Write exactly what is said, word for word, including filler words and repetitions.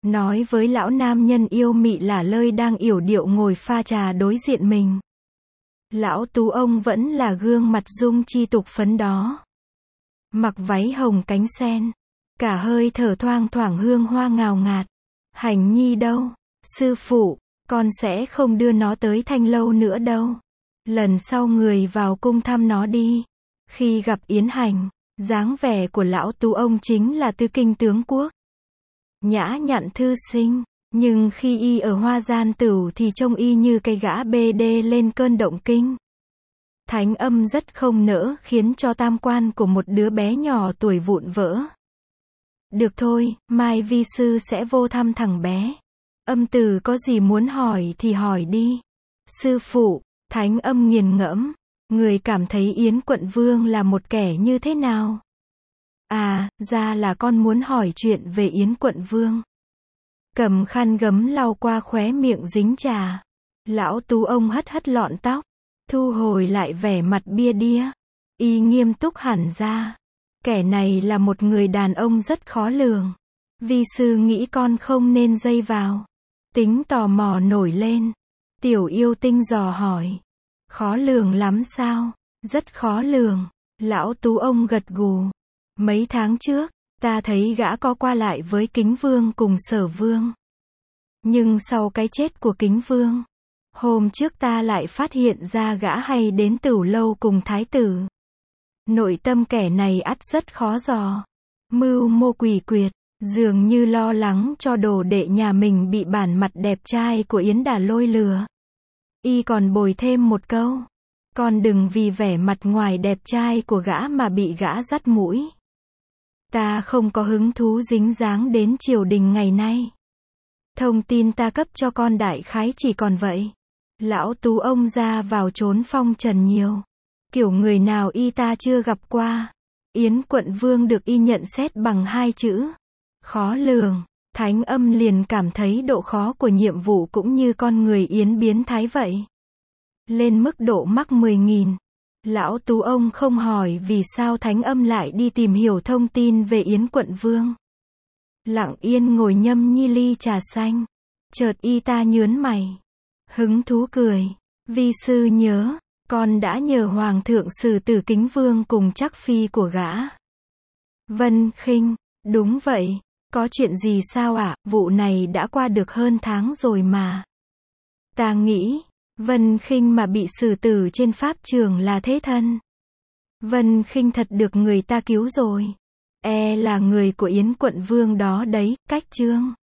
nói với lão nam nhân yêu mị lả lơi đang yểu điệu ngồi pha trà đối diện mình. Lão Tú ông vẫn là gương mặt dung chi tục phấn đó. Mặc váy hồng cánh sen, cả hơi thở thoang thoảng hương hoa ngào ngạt. Hành nhi đâu? Sư phụ, con sẽ không đưa nó tới Thanh Lâu nữa đâu. Lần sau người vào cung thăm nó đi. Khi gặp Yến Hành, dáng vẻ của lão Tú ông chính là tư kinh tướng quốc. Nhã nhặn thư sinh, nhưng khi y ở Hoa Gian Tửu thì trông y như cây gã bê đê lên cơn động kinh. Thánh âm rất không nỡ khiến cho tam quan của một đứa bé nhỏ tuổi vụn vỡ. Được thôi, mai vi sư sẽ vô thăm thằng bé. Âm tử có gì muốn hỏi thì hỏi đi. Sư phụ, thánh âm nghiền ngẫm. Người cảm thấy Yến quận vương là một kẻ như thế nào? À, ra là con muốn hỏi chuyện về Yến quận vương. Cầm khăn gấm lau qua khóe miệng dính trà. Lão Tú ông hất hất lọn tóc, thu hồi lại vẻ mặt bia đĩa. Y nghiêm túc hẳn ra. Kẻ này là một người đàn ông rất khó lường. Vi sư nghĩ con không nên dây vào. Tính tò mò nổi lên. Tiểu yêu tinh dò hỏi. Khó lường lắm sao? Rất khó lường. Lão Tú ông gật gù. Mấy tháng trước, ta thấy gã có qua lại với Kính Vương cùng Sở Vương. Nhưng sau cái chết của Kính Vương, hôm trước ta lại phát hiện ra gã hay đến Tửu Lâu cùng Thái tử. Nội tâm kẻ này ắt rất khó dò. Mưu mô quỷ quyệt, dường như lo lắng cho đồ đệ nhà mình bị bản mặt đẹp trai của Yến Đà Lôi lừa. Y còn bồi thêm một câu. Con đừng vì vẻ mặt ngoài đẹp trai của gã mà bị gã dắt mũi. Ta không có hứng thú dính dáng đến triều đình ngày nay. Thông tin ta cấp cho con đại khái chỉ còn vậy. Lão Tú ông ra vào trốn phong trần nhiều. Kiểu người nào y ta chưa gặp qua. Yến quận vương được y nhận xét bằng hai chữ. Khó lường. Thánh âm liền cảm thấy độ khó của nhiệm vụ cũng như con người Yến biến thái vậy. Lên mức độ mắc mười nghìn. Lão Tú ông không hỏi vì sao thánh âm lại đi tìm hiểu thông tin về Yến quận vương. Lặng yên ngồi nhâm nhi ly trà xanh. Chợt y ta nhớn mày. Hứng thú cười. Vi sư nhớ, con đã nhờ hoàng thượng xử tử Kính Vương cùng chắc phi của gã. Vân Khinh, đúng vậy. Có chuyện gì sao ạ? À? Vụ này đã qua được hơn tháng rồi mà. Ta nghĩ, Vân Khinh mà bị xử tử trên pháp trường là thế thân. Vân Khinh thật được người ta cứu rồi. E là người của Yến quận vương đó đấy, cách chương.